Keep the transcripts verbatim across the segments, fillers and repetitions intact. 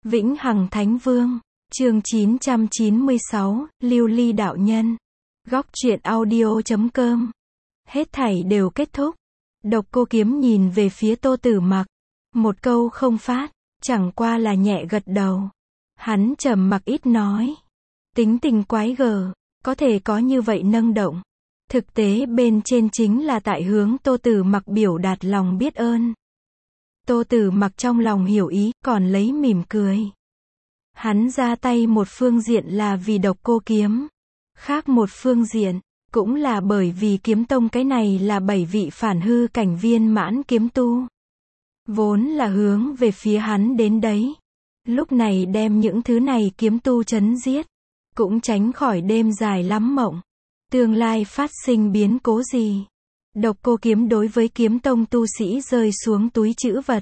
Vĩnh Hằng Thánh Vương, chương chín trăm chín mươi sáu, Lưu Ly Đạo Nhân. Góc truyện audio chấm com. Hết thảy đều kết thúc. Độc Cô Kiếm nhìn về phía Tô Tử Mặc. Một câu không phát, chẳng qua là nhẹ gật đầu. Hắn trầm mặc ít nói. Tính tình quái gở, có thể có như vậy nâng động. Thực tế bên trên chính là tại hướng Tô Tử Mặc biểu đạt lòng biết ơn. Tô Tử Mặc trong lòng hiểu ý, còn lấy mỉm cười. Hắn ra tay một phương diện là vì Độc Cô Kiếm. Khác một phương diện, cũng là bởi vì kiếm tông cái này là bảy vị phản hư cảnh viên mãn kiếm tu. Vốn là hướng về phía hắn đến đấy. Lúc này đem những thứ này kiếm tu chấn giết. Cũng tránh khỏi đêm dài lắm mộng. Tương lai phát sinh biến cố gì. Độc Cô Kiếm đối với kiếm tông tu sĩ rơi xuống túi trữ vật.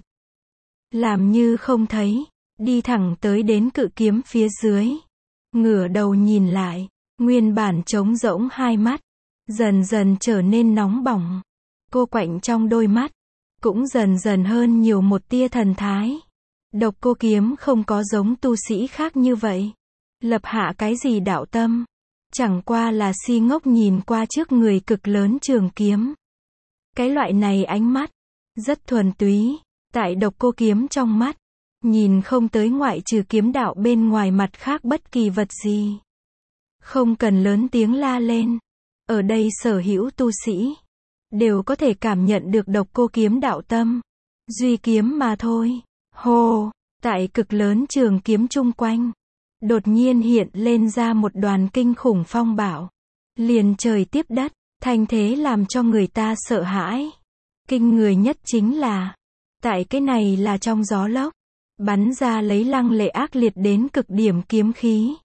Làm như không thấy. Đi thẳng tới đến cự kiếm phía dưới. Ngửa đầu nhìn lại. Nguyên bản trống rỗng hai mắt. Dần dần trở nên nóng bỏng. Cô quạnh trong đôi mắt. Cũng dần dần hơn nhiều một tia thần thái. Độc Cô Kiếm không có giống tu sĩ khác như vậy. Lập hạ cái gì đạo tâm. Chẳng qua là si ngốc nhìn qua trước người cực lớn trường kiếm. Cái loại này ánh mắt. Rất thuần túy. Tại Độc Cô Kiếm trong mắt. Nhìn không tới ngoại trừ kiếm đạo bên ngoài mặt khác bất kỳ vật gì. Không cần lớn tiếng la lên. Ở đây sở hữu tu sĩ. Đều có thể cảm nhận được Độc Cô Kiếm đạo tâm. Duy kiếm mà thôi. Hồ. Tại cực lớn trường kiếm chung quanh. Đột nhiên hiện lên ra một đoàn kinh khủng phong bạo. Liền trời tiếp đất. Thanh thế làm cho người ta sợ hãi. Kinh người nhất chính là. Tại cái này là trong gió lốc. Bắn ra lấy lăng lệ ác liệt đến cực điểm kiếm khí.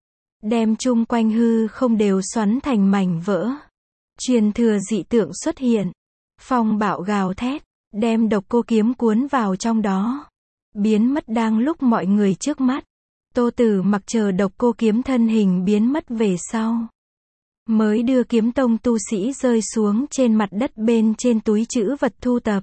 Đem chung quanh hư không đều xoắn thành mảnh vỡ. Truyền thừa dị tượng xuất hiện. Phong bạo gào thét. Đem Độc Cô Kiếm cuốn vào trong đó. Biến mất đang lúc mọi người trước mắt. Tô Tử Mặc chờ Độc Cô Kiếm thân hình biến mất về sau. Mới đưa kiếm tông tu sĩ rơi xuống trên mặt đất bên trên túi trữ vật thu tập.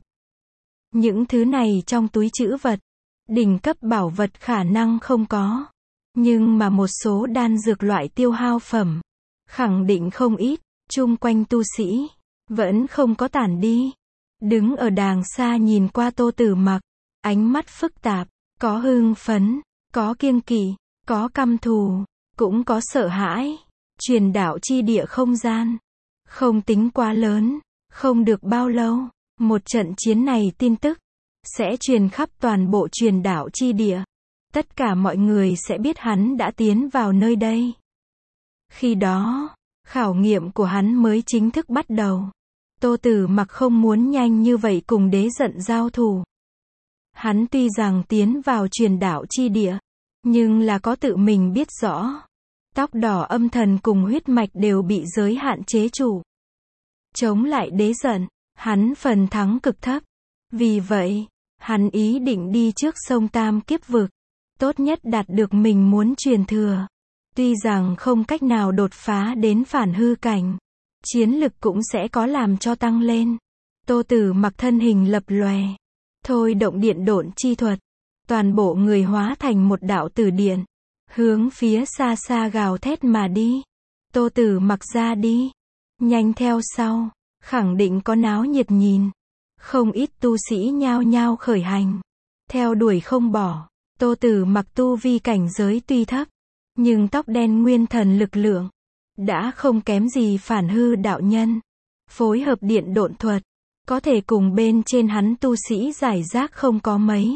Những thứ này trong túi trữ vật. Đỉnh cấp bảo vật khả năng không có. Nhưng mà một số đan dược loại tiêu hao phẩm. Khẳng định không ít. Chung quanh tu sĩ. Vẫn không có tản đi. Đứng ở đàng xa nhìn qua Tô Tử Mặc. Ánh mắt phức tạp. Có hưng phấn. Có kiêng kỵ. Có căm thù. Cũng có sợ hãi. Truyền đạo chi địa không gian. Không tính quá lớn. Không được bao lâu. Một trận chiến này tin tức. Sẽ truyền khắp toàn bộ truyền đạo chi địa. Tất cả mọi người sẽ biết hắn đã tiến vào nơi đây. Khi đó, khảo nghiệm của hắn mới chính thức bắt đầu. Tô Tử Mặc không muốn nhanh như vậy cùng đế giận giao thủ. Hắn tuy rằng tiến vào truyền đạo chi địa, nhưng là có tự mình biết rõ. Tóc đỏ âm thần cùng huyết mạch đều bị giới hạn chế chủ. Chống lại đế giận, hắn phần thắng cực thấp. Vì vậy, hắn ý định đi trước sông Tam Kiếp Vực. Tốt nhất đạt được mình muốn truyền thừa. Tuy rằng không cách nào đột phá đến phản hư cảnh. Chiến lực cũng sẽ có làm cho tăng lên. Tô Tử Mặc thân hình lập lòe. Thôi động điện độn chi thuật. Toàn bộ người hóa thành một đạo tử điện. Hướng phía xa xa gào thét mà đi. Tô Tử Mặc ra đi. Nhanh theo sau. Khẳng định có náo nhiệt nhìn. Không ít tu sĩ nhao nhao khởi hành. Theo đuổi không bỏ. Tô Tử Mặc tu vi cảnh giới tuy thấp. Nhưng tóc đen nguyên thần lực lượng. Đã không kém gì phản hư đạo nhân. Phối hợp điện độn thuật. Có thể cùng bên trên hắn tu sĩ giải rác không có mấy.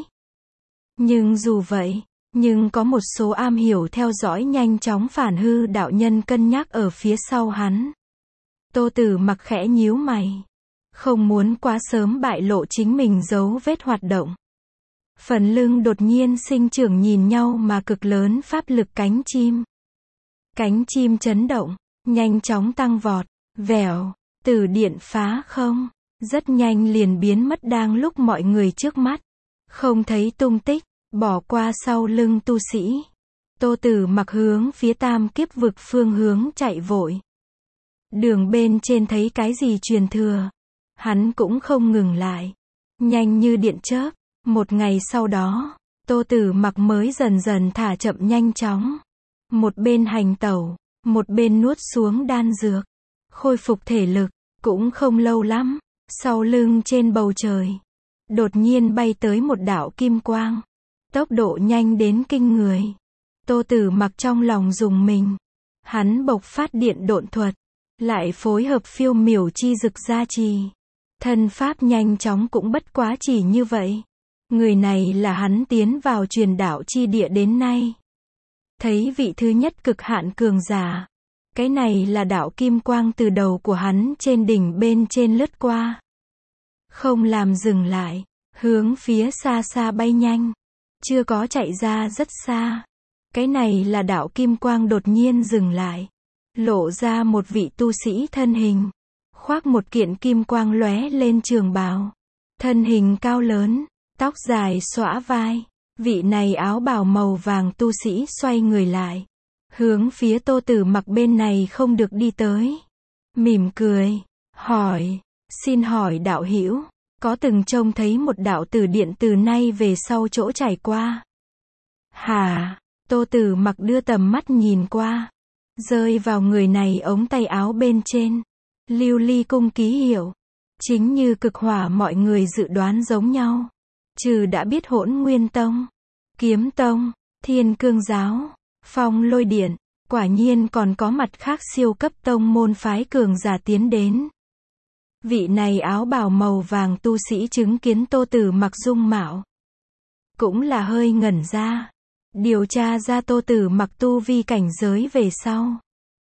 Nhưng dù vậy. Nhưng có một số am hiểu theo dõi nhanh chóng phản hư đạo nhân cân nhắc ở phía sau hắn. Tô Tử Mặc khẽ nhíu mày. Không muốn quá sớm bại lộ chính mình dấu vết hoạt động. Phần lưng đột nhiên sinh trưởng nhìn nhau mà cực lớn pháp lực cánh chim. Cánh chim chấn động, nhanh chóng tăng vọt, vèo, tử điện phá không. Rất nhanh liền biến mất đang lúc mọi người trước mắt. Không thấy tung tích, bỏ qua sau lưng tu sĩ. Tô Tử Mặc hướng phía Tam Kiếp Vực phương hướng chạy vội. Đường bên trên thấy cái gì truyền thừa. Hắn cũng không ngừng lại. Nhanh như điện chớp. Một ngày sau đó, Tô Tử Mặc mới dần dần thả chậm nhanh chóng. Một bên hành tẩu, một bên nuốt xuống đan dược. Khôi phục thể lực, cũng không lâu lắm. Sau lưng trên bầu trời, đột nhiên bay tới một đạo kim quang. Tốc độ nhanh đến kinh người. Tô Tử Mặc trong lòng rùng mình. Hắn bộc phát điện độn thuật, lại phối hợp phiêu miểu chi dực gia trì. Thân pháp nhanh chóng cũng bất quá chỉ như vậy. Người này là hắn tiến vào truyền đạo chi địa đến nay. Thấy vị thứ nhất cực hạn cường giả. Cái này là đạo kim quang từ đầu của hắn trên đỉnh bên trên lướt qua. Không làm dừng lại, hướng phía xa xa bay nhanh. Chưa có chạy ra rất xa. Cái này là đạo kim quang đột nhiên dừng lại. Lộ ra một vị tu sĩ thân hình. Khoác một kiện kim quang lóe lên trường bào. Thân hình cao lớn, tóc dài xõa vai. Vị này áo bào màu vàng tu sĩ xoay người lại. Hướng phía Tô Tử Mặc bên này không được đi tới. Mỉm cười, hỏi, xin hỏi đạo hữu, có từng trông thấy một đạo tử điện từ nay về sau chỗ trải qua? Hả? Tô Tử Mặc đưa tầm mắt nhìn qua. Rơi vào người này ống tay áo bên trên. Lưu ly cung ký hiệu. Chính như cực hỏa mọi người dự đoán giống nhau. Trừ đã biết Hỗn Nguyên Tông, Kiếm Tông, Thiên Cương Giáo, Phong Lôi Điện, quả nhiên còn có mặt khác siêu cấp tông môn phái cường giả tiến đến. Vị này áo bào màu vàng tu sĩ chứng kiến Tô Tử Mặc dung mạo. Cũng là hơi ngẩn ra. Điều tra ra Tô Tử Mặc tu vi cảnh giới về sau.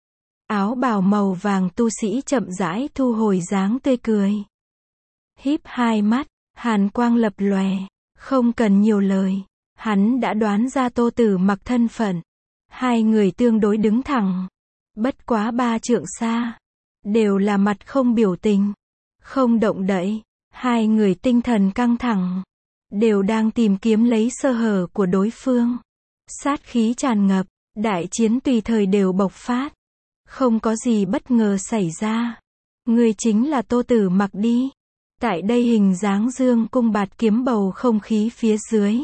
Áo bào màu vàng tu sĩ chậm rãi thu hồi dáng tươi cười. Híp hai mắt, hàn quang lập lòe. Không cần nhiều lời. Hắn đã đoán ra Tô Tử Mặc thân phận. Hai người tương đối đứng thẳng. Bất quá ba trượng xa. Đều là mặt không biểu tình. Không động đậy. Hai người tinh thần căng thẳng. Đều đang tìm kiếm lấy sơ hở của đối phương. Sát khí tràn ngập. Đại chiến tùy thời đều bộc phát. Không có gì bất ngờ xảy ra. Người chính là Tô Tử Mặc đi. Tại đây hình dáng dương cung bạt kiếm bầu không khí phía dưới.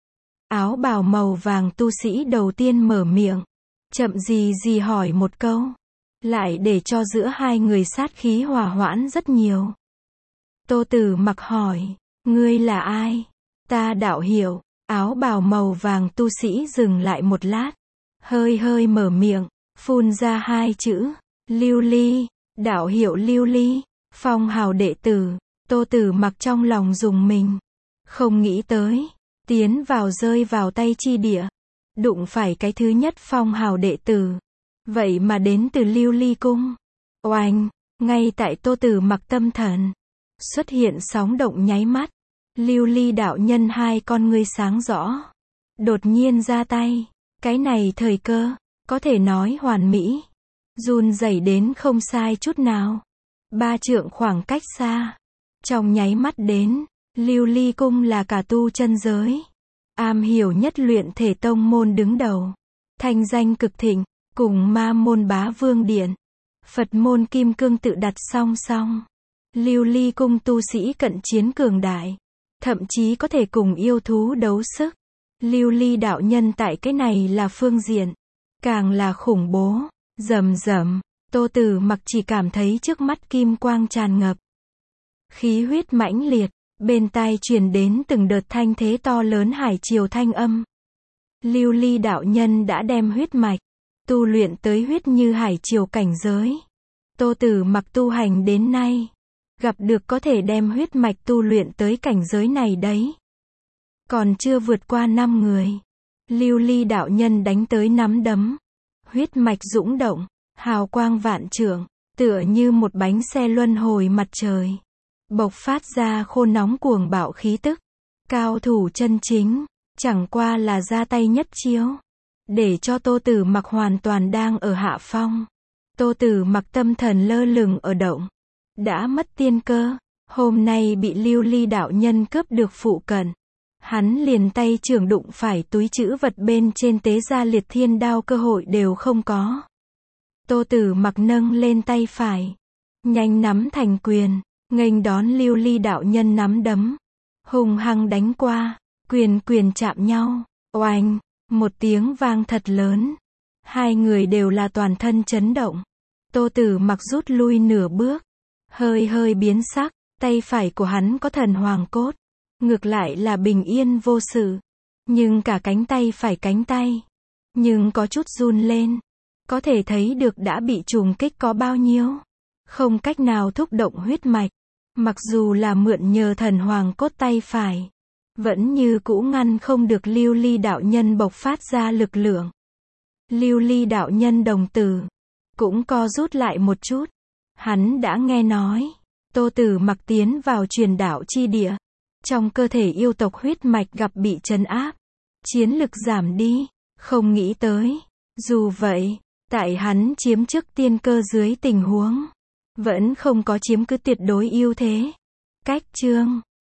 Áo bào màu vàng tu sĩ đầu tiên mở miệng. Chậm gì gì hỏi một câu. Lại để cho giữa hai người sát khí hòa hoãn rất nhiều. Tô Tử Mặc hỏi. Ngươi là ai? Ta đạo hiểu. Áo bào màu vàng tu sĩ dừng lại một lát. Hơi hơi mở miệng. Phun ra hai chữ. Lưu ly. Đạo hiệu Lưu ly. Phong hào đệ tử. Tô Tử Mặc trong lòng rùng mình. Không nghĩ tới. Tiến vào rơi vào tay chi địa. Đụng phải cái thứ nhất phong hào đệ tử. Vậy mà đến từ Lưu ly cung. Oanh. Ngay tại Tô Tử Mặc tâm thần. Xuất hiện sóng động nháy mắt. Lưu ly đạo nhân hai con ngươi sáng rõ. Đột nhiên ra tay. Cái này thời cơ. Có thể nói hoàn mỹ. Run rẩy đến không sai chút nào. Ba trượng khoảng cách xa. Trong nháy mắt đến. Lưu ly cung là cả tu chân giới. Am hiểu nhất luyện thể tông môn đứng đầu. Thanh danh cực thịnh. Cùng ma môn bá vương điện. Phật môn kim cương tự đặt song song. Lưu ly cung tu sĩ cận chiến cường đại. Thậm chí có thể cùng yêu thú đấu sức. Lưu ly đạo nhân tại cái này là phương diện. Càng là khủng bố. Rầm rầm. Tô Tử Mặc chỉ cảm thấy trước mắt kim quang tràn ngập. Khí huyết mãnh liệt. Bên tai truyền đến từng đợt thanh thế to lớn hải triều thanh âm. Lưu ly đạo nhân đã đem huyết mạch. Tu luyện tới huyết như hải triều cảnh giới. Tô Tử Mặc tu hành đến nay. Gặp được có thể đem huyết mạch tu luyện tới cảnh giới này đấy. Còn chưa vượt qua năm người. Lưu ly đạo nhân đánh tới nắm đấm. Huyết mạch dũng động. Hào quang vạn trượng. Tựa như một bánh xe luân hồi mặt trời. Bộc phát ra khô nóng cuồng bạo khí tức. Cao thủ chân chính. Chẳng qua là ra tay nhất chiếu. Để cho Tô Tử Mặc hoàn toàn đang ở hạ phong. Tô Tử Mặc tâm thần lơ lửng ở động. Đã mất tiên cơ. Hôm nay bị lưu ly đạo nhân cướp được phụ cận. Hắn liền tay trưởng đụng phải túi trữ vật bên trên tế ra liệt thiên đao cơ hội đều không có. Tô Tử Mặc nâng lên tay phải. Nhanh nắm thành quyền. Nghênh đón lưu ly đạo nhân nắm đấm. Hùng hăng đánh qua. Quyền quyền chạm nhau. Oanh, một tiếng vang thật lớn. Hai người đều là toàn thân chấn động. Tô Tử Mặc rút lui nửa bước. Hơi hơi biến sắc, tay phải của hắn có thần hoàng cốt. Ngược lại là bình yên vô sự. Nhưng cả cánh tay phải cánh tay. Nhưng có chút run lên. Có thể thấy được đã bị trùng kích có bao nhiêu. Không cách nào thúc động huyết mạch. Mặc dù là mượn nhờ thần hoàng cốt tay phải. Vẫn như cũ ngăn không được Lưu Ly đạo nhân bộc phát ra lực lượng. Lưu Ly đạo nhân đồng tử. Cũng co rút lại một chút. Hắn đã nghe nói. Tô Tử Mặc tiến vào truyền đạo chi địa. Trong cơ thể yêu tộc huyết mạch gặp bị trấn áp. Chiến lực giảm đi. Không nghĩ tới. Dù vậy, tại hắn chiếm trước tiên cơ dưới tình huống. Vẫn không có chiếm cứ tuyệt đối ưu thế. Cách chương